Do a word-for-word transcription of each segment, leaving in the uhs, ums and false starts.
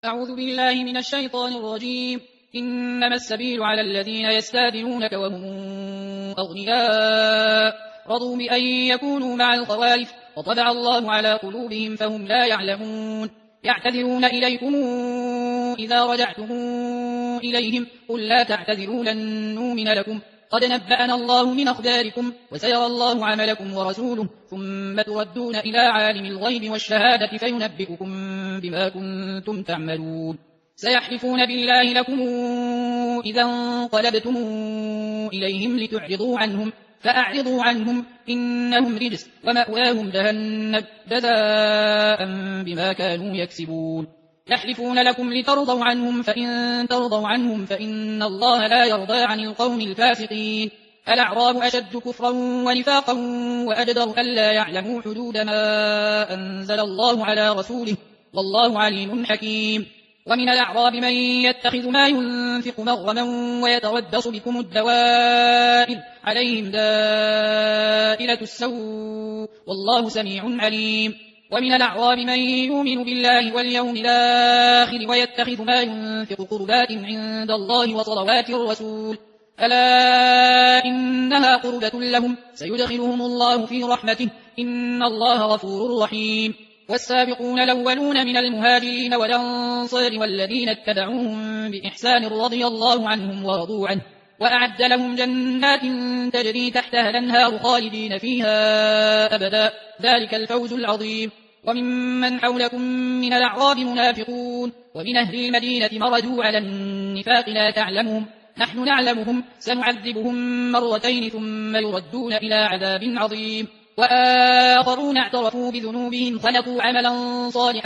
أعوذ بالله من الشيطان الرجيم. إنما السبيل على الذين يستاذنونك وهم أغنياء رضوا بأن يكونوا مع الخوالف وطبع الله على قلوبهم فهم لا يعلمون. يعتذرون إليكم إذا رجعتم إليهم قل لا تعتذروا لن نؤمن لكم قد نبأنا الله من أخباركم وسيرى الله عملكم ورسوله ثم تردون إلى عالم الغيب والشهادة فينبئكم بما كنتم تعملون. سيحلفون بالله لكم إذا انقلبتم إليهم لتعرضوا عنهم فأعرضوا عنهم إنهم رجس ومأواهم جهنم جزاء بما كانوا يكسبون. يحلفون لكم لترضوا عنهم فإن ترضوا عنهم فإن الله لا يرضى عن القوم الفاسقين. الأعراب أشد كفرا ونفاقا وأجدر ألا يعلموا حدود ما أنزل الله على رسوله والله عليم حكيم. ومن الأعراب من يتخذ ما ينفق مغرما ويتربص بكم الدوائر عليهم دائرة السوء والله سميع عليم. ومن الأعراب من يؤمن بالله واليوم الآخر ويتخذ ما ينفق قربات عند الله وصلوات الرسول ألا إنها قربة لهم سيدخلهم الله في رحمته إن الله غفور رحيم. والسابقون الأولون من المهاجرين والأنصار والذين اتبعوهم بإحسان رضي الله عنهم ورضوا عنه وأعد لهم جنات تجري تحتها الأنهار خالدين فيها أبدا ذلك الفوز العظيم. وممن حولكم من الأعراب منافقون ومن أهل المدينة مردوا على النفاق لا تعلمهم نحن نعلمهم سنعذبهم مرتين ثم يردون إلى عذاب عظيم. وآخرون اعترفوا بذنوبهم خلقوا عملا صالحا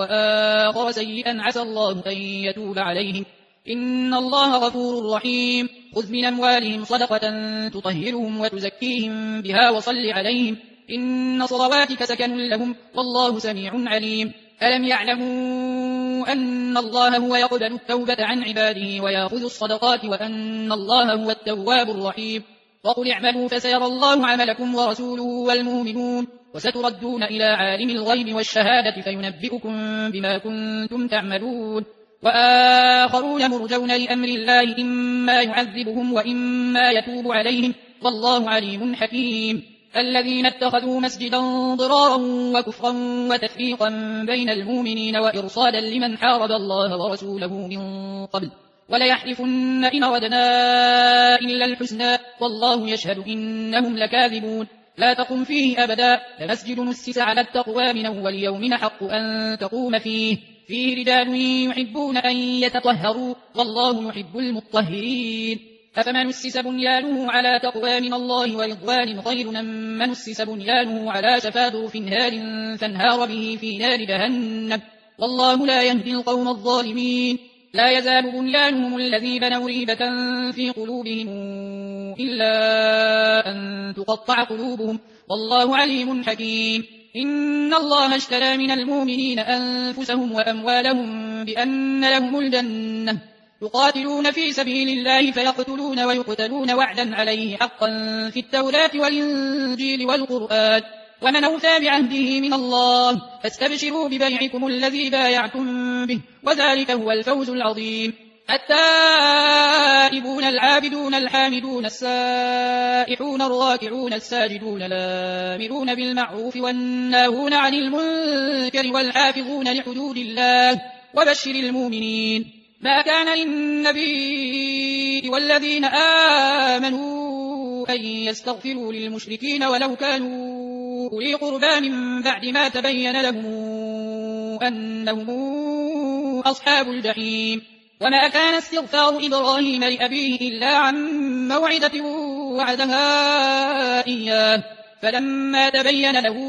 وآخر سيئا عسى الله أن يتوب عليهم إن الله غفور رحيم. خذ من أموالهم صدقة تطهرهم وتزكيهم بها وصل عليهم إن صلواتك سكن لهم والله سميع عليم. ألم يعلموا أن الله هو يقبل التوبة عن عباده ويأخذ الصدقات وأن الله هو التواب الرحيم. وقل اعملوا فسيرى الله عملكم ورسوله والمؤمنون وستردون إلى عالم الغيب والشهادة فينبئكم بما كنتم تعملون. وآخرون مرجون لأمر الله إما يعذبهم وإما يتوب عليهم والله عليم حكيم. الذين اتخذوا مسجدا ضرارا وكفرا وتفريقا بين المؤمنين وإرصادا لمن حارب الله ورسوله من قبل وليحلفن إن أردنا إلا الحسنى والله يشهد إنهم لكاذبون. لا تقم فيه أبدا لمسجد نسس على التقوى من أول يوم حق أن تقوم فيه فيه رجال يحبون أن يتطهروا والله يحب المطهرين. أفمن أسس بنيانه على تقوى من الله ورضوان خير أم من أسس بنيانه على شفا جرف هار فانهار به في نار جهنم والله لا يهدي القوم الظالمين. لا يزال بنيانهم الذي بنوا ريبة في قلوبهم إلا أن تقطع قلوبهم والله عليم حكيم. إن الله اشترى من المؤمنين أنفسهم وأموالهم بأن لهم الجنة يقاتلون في سبيل الله فيقتلون ويقتلون وعدا عليه حقا في التوراة والإنجيل والقرآن ومن أوفى بعهده من الله فاستبشروا ببيعكم الذي بايعتم به وذلك هو الفوز العظيم. التائبون العابدون الحامدون السائحون الراكعون الساجدون الآمرون بالمعروف والناهون عن المنكر والحافظون لحدود الله وبشر المؤمنين. ما كان للنبي والذين آمنوا أن يستغفروا للمشركين ولو كانوا أولي قربى من بعد ما تبين لهم أنهم أصحاب الجحيم. وما كان استغفار إبراهيم لأبيه إلا عن موعدة وعدها إياه فلما تبين له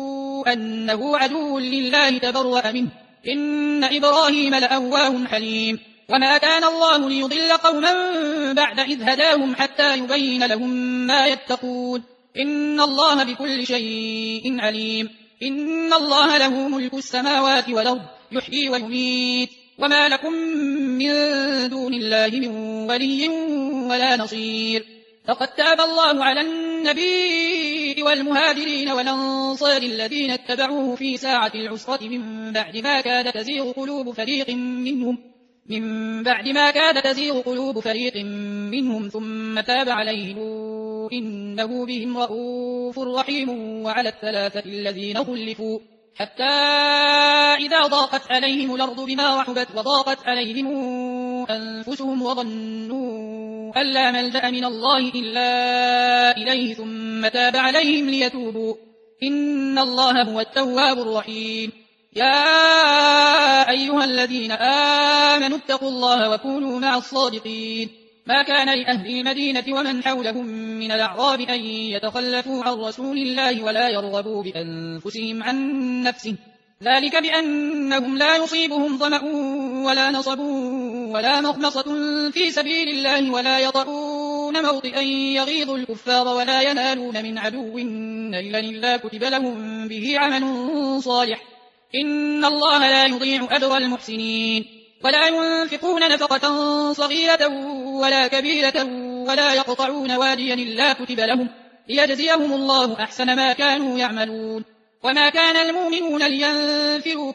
أنه عدو لله تبرأ منه إن إبراهيم لأواه حليم. وما كان الله ليضل قوما بعد إذ هداهم حتى يبين لهم ما يتقون إن الله بكل شيء عليم. إن الله له ملك السماوات والأرض يحيي ويميت وما لكم من دون الله من ولي ولا نصير. لقد تاب الله على النبي النبي والمهاجرين والأنصار الذين اتبعوه في ساعة العسرة من بعد ما كاد تزيغ قلوب فريق منهم من بعد ما كاد تزيغ قلوب فريق منهم ثم تاب عليهم إنه بهم رءوف رحيم. وعلى الثلاثة الذين خلفوا حتى إذا ضاقت عليهم الأرض بما رحبت وضاقت عليهم أنفسهم وظنوا أن لا ملجأ من الله إلا إليه ثم تاب عليهم ليتوبوا إن الله هو التواب الرحيم. يا أيها الذين آمنوا اتقوا الله وكونوا مع الصادقين. ما كان لأهل المدينة ومن حولهم من الأعراب أن يتخلفوا عن رسول الله ولا يرغبوا بأنفسهم عن نفسه ذلك بأنهم لا يصيبهم ظمأ ولا نصب ولا مخمصة في سبيل الله ولا يطؤون موطئا يغيظ الكفار ولا ينالون من عدو نيلا إلا كتب لهم به عمل صالح إن الله لا يضيع أجر المحسنين. ولا ينفقون نفقة صغيرة ولا كبيرة ولا يقطعون واديا إلا كتب لهم ليجزيهم الله أحسن ما كانوا يعملون. وما كان المؤمنون لينفروا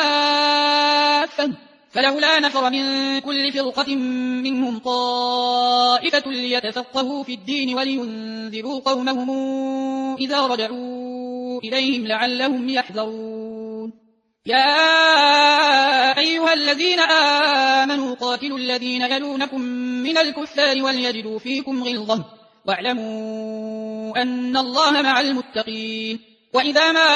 كافة فلولا نفر من كل فرقة منهم طائفة ليتفقهوا في الدين ولينذروا قومهم إذا رجعوا إليهم لعلهم يحذرون. يا أيها الذين آمنوا قاتلوا الذين يلونكم من الكفار وليجدوا فيكم غلظة واعلموا أن الله مع المتقين. وإذا ما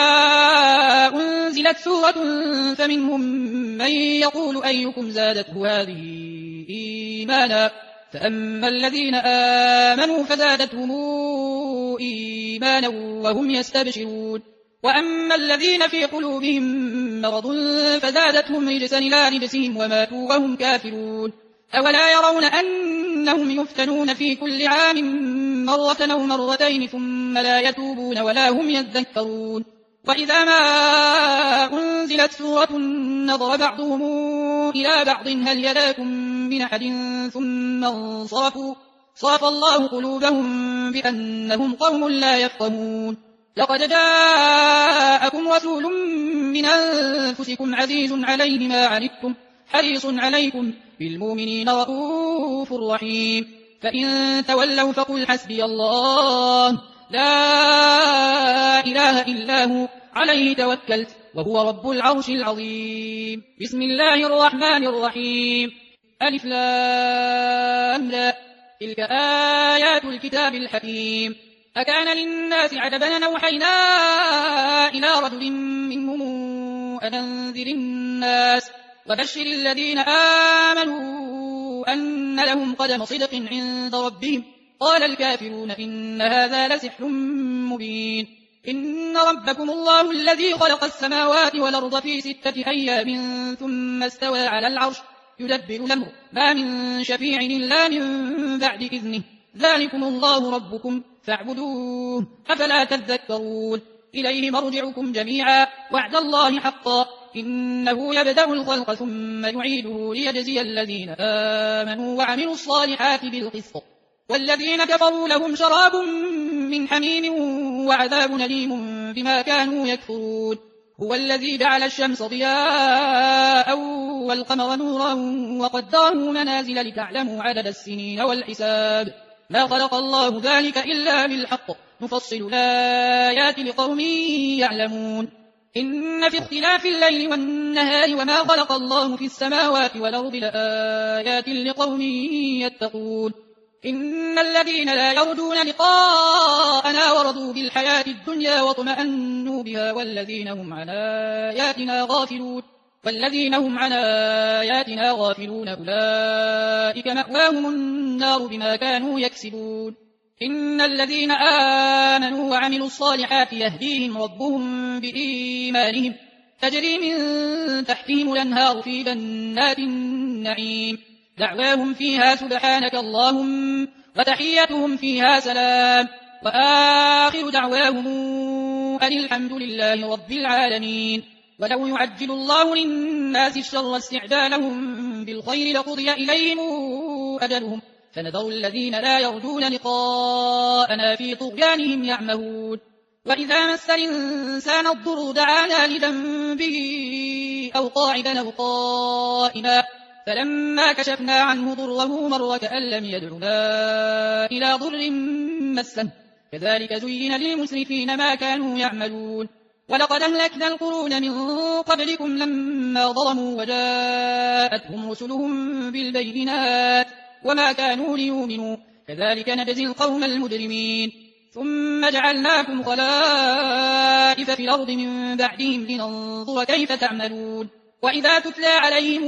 أنزلت سورة فمنهم من يقول أيكم زادته هذه إيمانا فأما الذين آمنوا فزادتهم إيمانا وهم يستبشرون وأما الذين في قلوبهم مرض فزادتهم رجسا إلى رجسهم وماتوا وهم كافرون. أولا يرون أنهم يفتنون في كل عام مرة أو مرتين ثم لا يتوبون ولا هم يذكرون. وإذا ما أنزلت سورة نظر بعضهم إلى بعض هل يراكم من أحد ثم انصرفوا صرف الله قلوبهم بأنهم قوم لا يفقهون. لقد جاءكم رسول من أنفسكم عزيز عليه ما عنتم حريص عليكم بالمؤمنين رؤوف رحيم. فإن تولوا فقل حسبي الله لا إله إلا هو عليه توكلت وهو رب العرش العظيم. بسم الله الرحمن الرحيم. ألف لام را تلك آيات الكتاب الحكيم. أكان للناس عجبا أوحينا إلى رجل منهم أن أنذر الناس وبشر الذين آمنوا أن لهم قدم صدق عند ربهم قال الكافرون إن هذا لسحر مبين. إن ربكم الله الذي خلق السماوات والأرض في ستة أيام ثم استوى على العرش يدبر الأمر ما من شفيع إلا من بعد إذنه ذلكم الله ربكم فاعبدوه أفلا تذكرون. إليه مرجعكم جميعا وعد الله حقا إنه يبدأ الخلق ثم يعيده ليجزي الذين آمنوا وعملوا الصالحات بالقسط والذين كفروا لهم شراب من حميم وعذاب أليم بما كانوا يكفرون. هو الذي جعل الشمس ضياء والقمر نورا وقدره منازل لتعلموا عدد السنين والحساب ما خلق الله ذلك إلا بالحق نفصل الآيات لقوم يعلمون. إن في اختلاف الليل والنهار وما خلق الله في السماوات والأرض لآيات لقوم يتقون. إن الذين لا يرجون لقاءنا ورضوا بالحياة الدنيا واطمأنوا بها والذين هم عن آياتنا غافلون والذين هم عن آياتنا غافلون أولئك مأواهم النار بما كانوا يكسبون. إن الذين آمنوا وعملوا الصالحات يهديهم ربهم بإيمانهم تجري من تحتهم الأنهار في جنات النعيم دعواهم فيها سبحانك اللهم وتحيتهم فيها سلام وآخر دعواهم أن الحمد لله رب العالمين. ولو يعجل الله للناس الشر استعجالهم بالخير لقضي إليهم أجلهم فنذر الذين لا يرجون لقاءنا في طغيانهم يعمهون. وإذا مس الإنسان الضر دعانا لجنبه أو قاعدا أو قائما فلما كشفنا عنه ضره مر كأن لم يدعنا إلى ضر مسه كذلك زين للمسرفين ما كانوا يعملون ولقد أهلكنا القرون من قبلكم لما ظلموا وجاءتهم رسلهم بالبينات وما كانوا ليؤمنوا كذلك نجزي القوم المجرمين ثم جعلناكم خلائف في الأرض من بعدهم لننظر كيف تعملون وإذا تتلى عليهم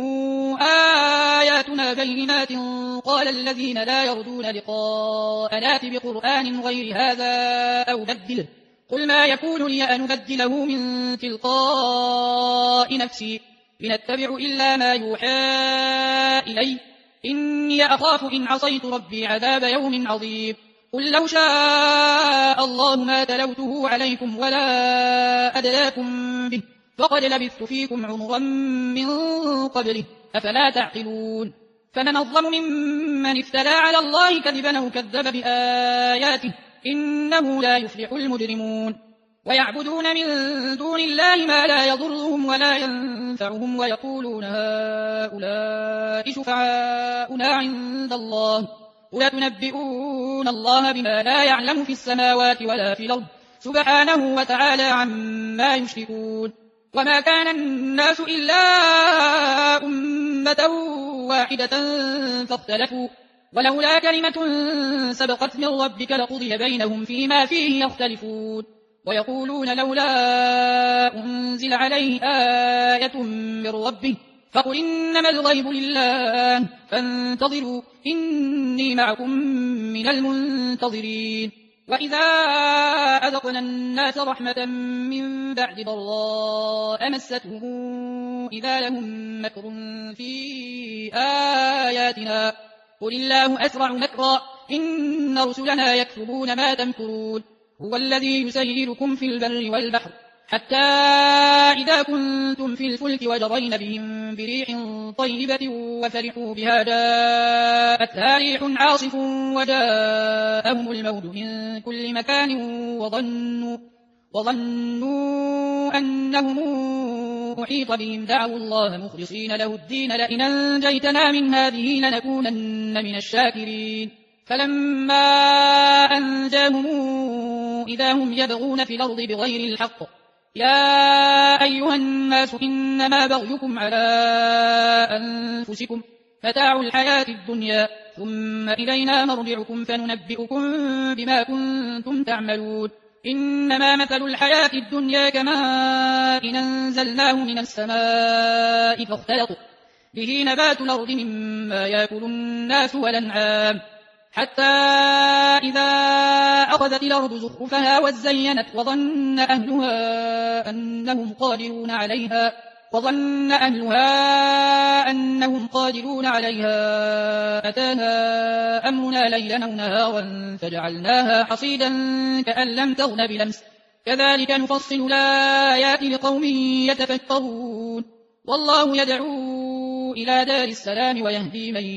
آياتنا بينات قال الذين لا يرجون لقاءنا ائت بقرآن غير هذا أو بدله قل ما يكون لي أن أبدله من تلقاء نفسي إن أتبع إلا ما يوحى إلي إني أخاف إن عصيت ربي عذاب يوم عظيم قل لو شاء الله ما تلوته عليكم ولا أدراكم به فقد لبثت فيكم عمرا من قبله أفلا تعقلون فمن أظلم ممن افترى على الله كذبا أو كذب بآياته إنه لا يفلح المجرمون ويعبدون من دون الله ما لا يضرهم ولا ينفعهم ويقولون هؤلاء شفعاؤنا عند الله قل تنبئون الله بما لا يعلم في السماوات ولا في الأرض سبحانه وتعالى عما يشركون وما كان الناس إلا أمة واحدة فاختلفوا ولولا كلمة سبقت من ربك لقضي بينهم فيما فيه يختلفون ويقولون لولا أنزل عليه آية من ربه فقل إنما الغيب لله فانتظروا إني معكم من المنتظرين وإذا أذقنا الناس رحمة من بعد ضراء مستهم إذا لهم مكر في آياتنا قل الله أسرع مكرا إن رسلنا يكتبون ما تمكرون هو الذي يسيركم في البر والبحر حتى إذا كنتم في الفلك وجرين بهم بريح طيبة وفرحوا بها جاءتها ريح عاصف وجاءهم الموت من كل مكان وظنوا, وظنوا أنهم أحيط بهم دعوا الله مخلصين له الدين لئن أنجيتنا من هذه لنكونن من الشاكرين فلما أنجاهم إذا هم يبغون في الأرض بغير الحق يا أيها الناس إنما بغيكم على أنفسكم متاع الحياة الدنيا ثم إلينا مرجعكم فننبئكم بما كنتم تعملون إنما مثل الحياة الدنيا كماء إن أنزلناه من السماء فاختلط به نبات الأرض مما يأكل الناس والأنعام حتى إذا أخذت الأرض زخرفها وزينت وظن أهلها أنهم قادرون عليها وظن أهلها أنهم قادرون عليها أتاها أمرنا ليلا أو نهارا فجعلناها حصيدا كأن لم تغن بلمس كذلك نفصل الآيات لقوم يتفكرون والله يدعو إلى دار السلام ويهدي من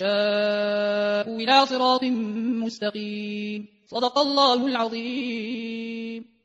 يشاء إلى صراط مستقيم صدق الله العظيم.